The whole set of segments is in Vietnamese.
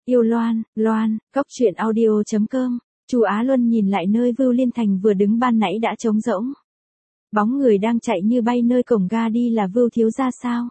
Yêu Loan, Loan, Cóc truyện audio.com. Chu Á Luân nhìn lại nơi Vưu Liên Thành vừa đứng ban nãy đã trống rỗng. Bóng người đang chạy như bay nơi cổng ga đi là Vưu thiếu gia sao?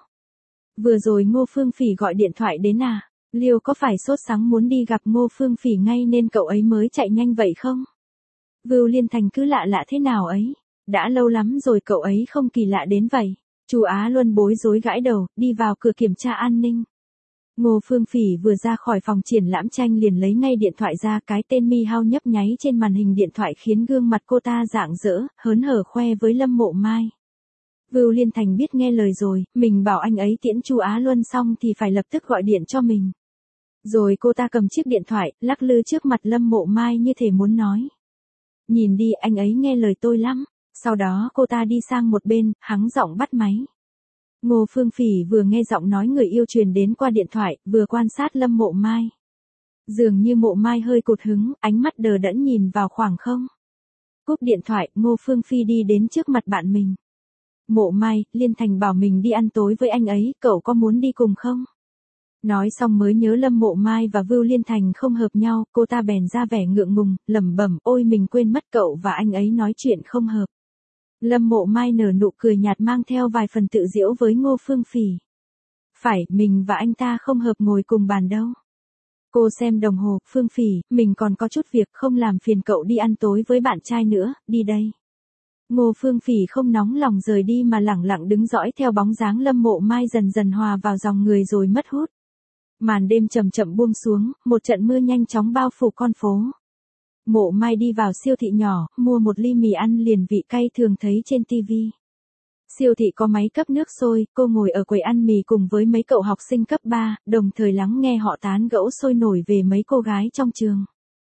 Vừa rồi Ngô Phương Phỉ gọi điện thoại đến à? Liêu có phải sốt sắng muốn đi gặp Ngô Phương Phỉ ngay nên cậu ấy mới chạy nhanh vậy không? Vưu Liên Thành cứ lạ lạ thế nào ấy? Đã lâu lắm rồi cậu ấy không kỳ lạ đến vậy. Chu Á Luân bối rối gãi đầu, đi vào cửa kiểm tra an ninh. Ngô Phương Phỉ vừa ra khỏi phòng triển lãm tranh liền lấy ngay điện thoại ra, cái tên Mi Hao nhấp nháy trên màn hình điện thoại khiến gương mặt cô ta rạng rỡ, hớn hở khoe với Lâm Mộ Mai. Vưu Liên Thành biết nghe lời rồi, mình bảo anh ấy tiễn Chu Á Luân xong thì phải lập tức gọi điện cho mình. Rồi cô ta cầm chiếc điện thoại, lắc lư trước mặt Lâm Mộ Mai như thể muốn nói. Nhìn đi, anh ấy nghe lời tôi lắm. Sau đó cô ta đi sang một bên, hắng giọng bắt máy. Ngô Phương Phỉ vừa nghe giọng nói người yêu truyền đến qua điện thoại, vừa quan sát Lâm Mộ Mai. Dường như Mộ Mai hơi cụt hứng, ánh mắt đờ đẫn nhìn vào khoảng không. Cúp điện thoại, Ngô Phương Phi đi đến trước mặt bạn mình. Mộ Mai, Liên Thành bảo mình đi ăn tối với anh ấy, cậu có muốn đi cùng không? Nói xong mới nhớ Lâm Mộ Mai và Vưu Liên Thành không hợp nhau, cô ta bèn ra vẻ ngượng ngùng, lẩm bẩm, ôi mình quên mất cậu và anh ấy nói chuyện không hợp. Lâm Mộ Mai nở nụ cười nhạt mang theo vài phần tự giễu với Ngô Phương Phỉ. Phải, mình và anh ta không hợp ngồi cùng bàn đâu. Cô xem đồng hồ, Phương Phỉ, mình còn có chút việc không làm phiền cậu đi ăn tối với bạn trai nữa, đi đây. Ngô Phương Phỉ không nóng lòng rời đi mà lẳng lặng đứng dõi theo bóng dáng Lâm Mộ Mai dần dần hòa vào dòng người rồi mất hút. Màn đêm chậm chậm buông xuống, một trận mưa nhanh chóng bao phủ con phố. Mộ Mai đi vào siêu thị nhỏ, mua một ly mì ăn liền vị cay thường thấy trên TV. Siêu thị có máy cấp nước sôi, cô ngồi ở quầy ăn mì cùng với mấy cậu học sinh cấp 3, đồng thời lắng nghe họ tán gẫu sôi nổi về mấy cô gái trong trường.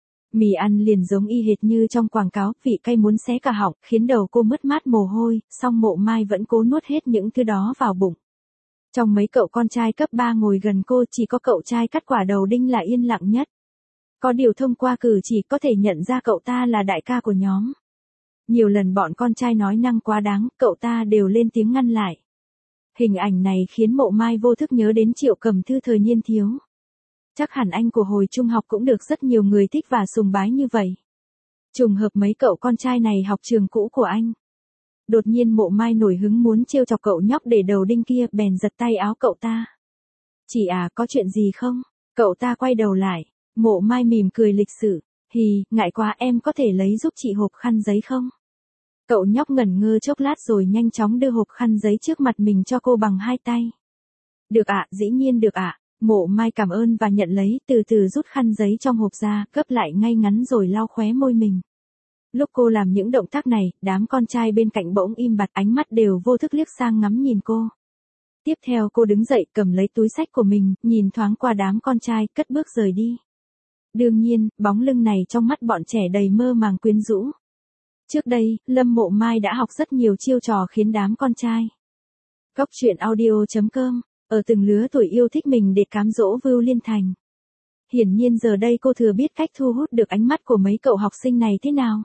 Mì ăn liền giống y hệt như trong quảng cáo, vị cay muốn xé cả họng, khiến đầu cô mứt mát mồ hôi, song Mộ Mai vẫn cố nuốt hết những thứ đó vào bụng. Trong mấy cậu con trai cấp 3 ngồi gần cô chỉ có cậu trai cắt quả đầu đinh là yên lặng nhất. Có điều thông qua cử chỉ có thể nhận ra cậu ta là đại ca của nhóm. Nhiều lần bọn con trai nói năng quá đáng, cậu ta đều lên tiếng ngăn lại. Hình ảnh này khiến Mộ Mai vô thức nhớ đến Triệu Cầm Thư thời niên thiếu. Chắc hẳn anh của hồi trung học cũng được rất nhiều người thích và sùng bái như vậy. Trùng hợp mấy cậu con trai này học trường cũ của anh. Đột nhiên Mộ Mai nổi hứng muốn trêu chọc cậu nhóc để đầu đinh kia, bèn giật tay áo cậu ta. Chị à, có chuyện gì không? Cậu ta quay đầu lại. Mộ Mai mỉm cười lịch sự. Hì, ngại quá, em có thể lấy giúp chị hộp khăn giấy không? Cậu nhóc ngẩn ngơ chốc lát rồi nhanh chóng đưa hộp khăn giấy trước mặt mình cho cô bằng hai tay. Được ạ, dĩ nhiên được ạ. Mộ Mai cảm ơn và nhận lấy, từ từ rút khăn giấy trong hộp ra, gấp lại ngay ngắn rồi lau khóe môi mình. Lúc cô làm những động tác này, đám con trai bên cạnh bỗng im bặt, ánh mắt đều vô thức liếc sang ngắm nhìn cô. Tiếp theo cô đứng dậy cầm lấy túi xách của mình, nhìn thoáng qua đám con trai, cất bước rời đi. Đương nhiên, bóng lưng này trong mắt bọn trẻ đầy mơ màng quyến rũ. Trước đây, Lâm Mộ Mai đã học rất nhiều chiêu trò khiến đám con trai. Cóc truyện audio.com, ở từng lứa tuổi yêu thích mình để cám dỗ Vưu Liên Thành. Hiển nhiên giờ đây cô thừa biết cách thu hút được ánh mắt của mấy cậu học sinh này thế nào.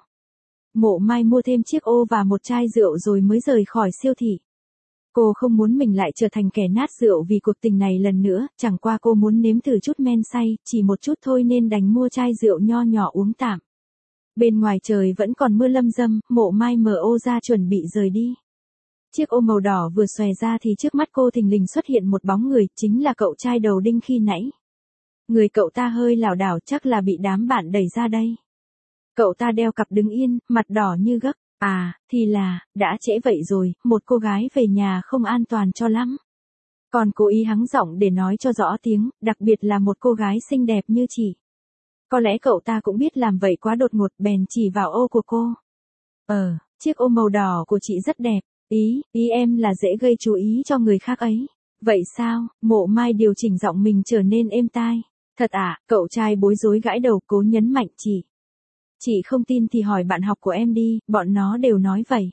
Mộ Mai mua thêm chiếc ô và một chai rượu rồi mới rời khỏi siêu thị. Cô không muốn mình lại trở thành kẻ nát rượu vì cuộc tình này lần nữa, chẳng qua cô muốn nếm thử chút men say, chỉ một chút thôi nên đành mua chai rượu nho nhỏ uống tạm. Bên ngoài trời vẫn còn mưa lâm dâm, Mộ Mai mở ô ra chuẩn bị rời đi. Chiếc ô màu đỏ vừa xòe ra thì trước mắt cô thình lình xuất hiện một bóng người, chính là cậu trai đầu đinh khi nãy. Người cậu ta hơi lảo đảo, chắc là bị đám bạn đẩy ra đây. Cậu ta đeo cặp đứng yên, mặt đỏ như gấc. À, thì là, đã trễ vậy rồi, một cô gái về nhà không an toàn cho lắm. Còn cố ý hắng giọng để nói cho rõ tiếng, đặc biệt là một cô gái xinh đẹp như chị. Có lẽ cậu ta cũng biết làm vậy quá đột ngột, bèn chỉ vào ô của cô. Chiếc ô màu đỏ của chị rất đẹp, ý em là dễ gây chú ý cho người khác ấy. Vậy sao? Mộ Mai điều chỉnh giọng mình trở nên êm tai. Thật à? Cậu trai bối rối gãi đầu, cố nhấn mạnh chị. Chị không tin thì hỏi bạn học của em đi, bọn nó đều nói vậy.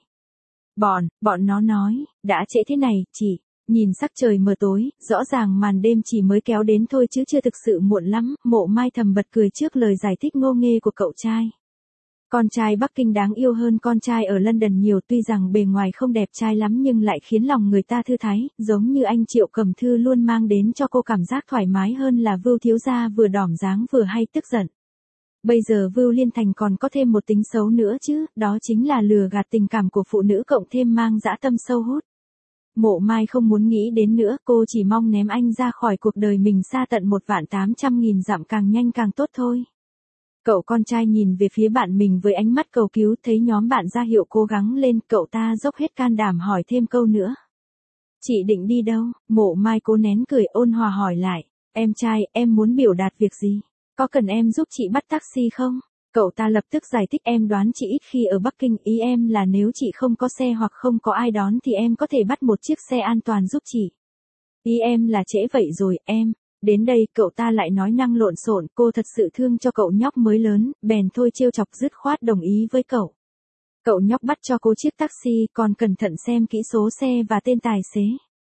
Bọn nó nói, đã trễ thế này, chị. Nhìn sắc trời mờ tối, rõ ràng màn đêm chỉ mới kéo đến thôi chứ chưa thực sự muộn lắm, Mộ Mai thầm bật cười trước lời giải thích ngô nghê của cậu trai. Con trai Bắc Kinh đáng yêu hơn con trai ở London nhiều, tuy rằng bề ngoài không đẹp trai lắm nhưng lại khiến lòng người ta thư thái, giống như anh Triệu Cẩm Thư luôn mang đến cho cô cảm giác thoải mái hơn là Vưu thiếu gia vừa đỏm dáng vừa hay tức giận. Bây giờ Vưu Liên Thành còn có thêm một tính xấu nữa chứ, đó chính là lừa gạt tình cảm của phụ nữ cộng thêm mang dã tâm sâu hút. Mộ Mai không muốn nghĩ đến nữa, cô chỉ mong ném anh ra khỏi cuộc đời mình xa tận 1.800.000 dặm càng nhanh càng tốt thôi. Cậu con trai nhìn về phía bạn mình với ánh mắt cầu cứu, thấy nhóm bạn ra hiệu cố gắng lên, cậu ta dốc hết can đảm hỏi thêm câu nữa. Chị định đi đâu? Mộ Mai cố nén cười ôn hòa hỏi lại. Em trai, em muốn biểu đạt việc gì? Có cần em giúp chị bắt taxi không? Cậu ta lập tức giải thích, em đoán chị ít khi ở Bắc Kinh, ý em là nếu chị không có xe hoặc không có ai đón thì em có thể bắt một chiếc xe an toàn giúp chị. Ý em là trễ vậy rồi, em. Đến đây cậu ta lại nói năng lộn xộn, cô thật sự thương cho cậu nhóc mới lớn, bèn thôi trêu chọc dứt khoát đồng ý với cậu. Cậu nhóc bắt cho cô chiếc taxi, còn cẩn thận xem kỹ số xe và tên tài xế.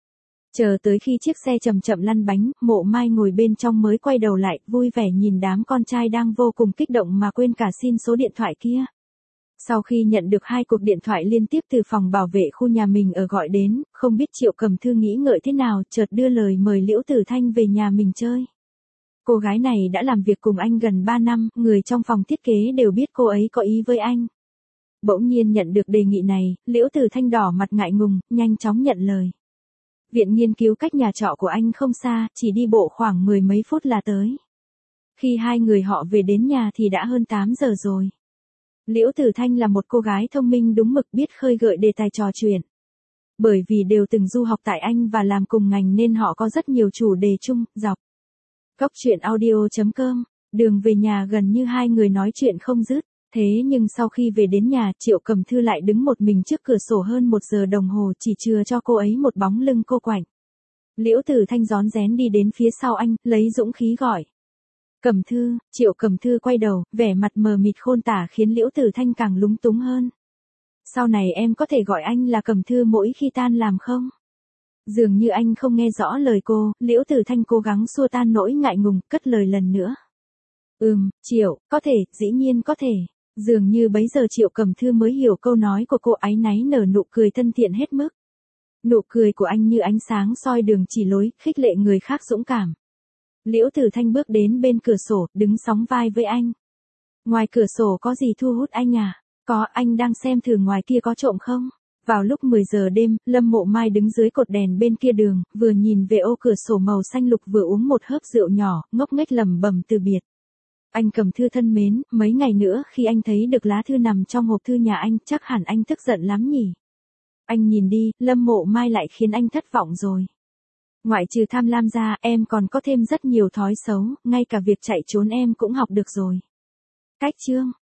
Chờ tới khi chiếc xe chậm chậm lăn bánh, Mộ Mai ngồi bên trong mới quay đầu lại, vui vẻ nhìn đám con trai đang vô cùng kích động mà quên cả xin số điện thoại kia. Sau khi nhận được 2 cuộc điện thoại liên tiếp từ phòng bảo vệ khu nhà mình ở gọi đến, không biết Triệu Cẩm Thư nghĩ ngợi thế nào, chợt đưa lời mời Liễu Tử Thanh về nhà mình chơi. Cô gái này đã làm việc cùng anh gần 3 năm, người trong phòng thiết kế đều biết cô ấy có ý với anh. Bỗng nhiên nhận được đề nghị này, Liễu Tử Thanh đỏ mặt ngại ngùng, nhanh chóng nhận lời. Viện nghiên cứu cách nhà trọ của anh không xa, chỉ đi bộ khoảng 10 mấy phút là tới. Khi hai người họ về đến nhà thì đã hơn 8 giờ rồi. Liễu Tử Thanh là một cô gái thông minh đúng mực, biết khơi gợi đề tài trò chuyện. Bởi vì đều từng du học tại Anh và làm cùng ngành nên họ có rất nhiều chủ đề chung, dọc. Góc truyện audio.com, đường về nhà gần như hai người nói chuyện không dứt. Thế nhưng sau khi về đến nhà, Triệu Cẩm Thư lại đứng một mình trước cửa sổ hơn 1 giờ đồng hồ, chỉ chừa cho cô ấy một bóng lưng cô quạnh. Liễu Tử Thanh rón rén đi đến phía sau anh, lấy dũng khí gọi. Cẩm Thư. Triệu Cẩm Thư quay đầu, vẻ mặt mờ mịt khôn tả khiến Liễu Tử Thanh càng lúng túng hơn. Sau này em có thể gọi anh là Cẩm Thư mỗi khi tan làm không? Dường như anh không nghe rõ lời cô, Liễu Tử Thanh cố gắng xua tan nỗi ngại ngùng, cất lời lần nữa. Triệu, có thể, dĩ nhiên có thể. Dường như bấy giờ Triệu Cẩm Thư mới hiểu câu nói của cô, áy náy nở nụ cười thân thiện hết mức. Nụ cười của anh như ánh sáng soi đường chỉ lối, khích lệ người khác dũng cảm. Liễu Tử Thanh bước đến bên cửa sổ, đứng sóng vai với anh. Ngoài cửa sổ có gì thu hút anh à? Có, anh đang xem thử ngoài kia có trộm không? Vào lúc 10 giờ đêm, Lâm Mộ Mai đứng dưới cột đèn bên kia đường, vừa nhìn về ô cửa sổ màu xanh lục vừa uống một hớp rượu nhỏ, ngốc nghếch lẩm bẩm từ biệt. Anh Cẩm Thư thân mến, mấy ngày nữa khi anh thấy được lá thư nằm trong hộp thư nhà anh, chắc hẳn anh tức giận lắm nhỉ? Anh nhìn đi, Lâm Mộ Mai lại khiến anh thất vọng rồi. Ngoại trừ tham lam ra, em còn có thêm rất nhiều thói xấu, ngay cả việc chạy trốn em cũng học được rồi. Cách chương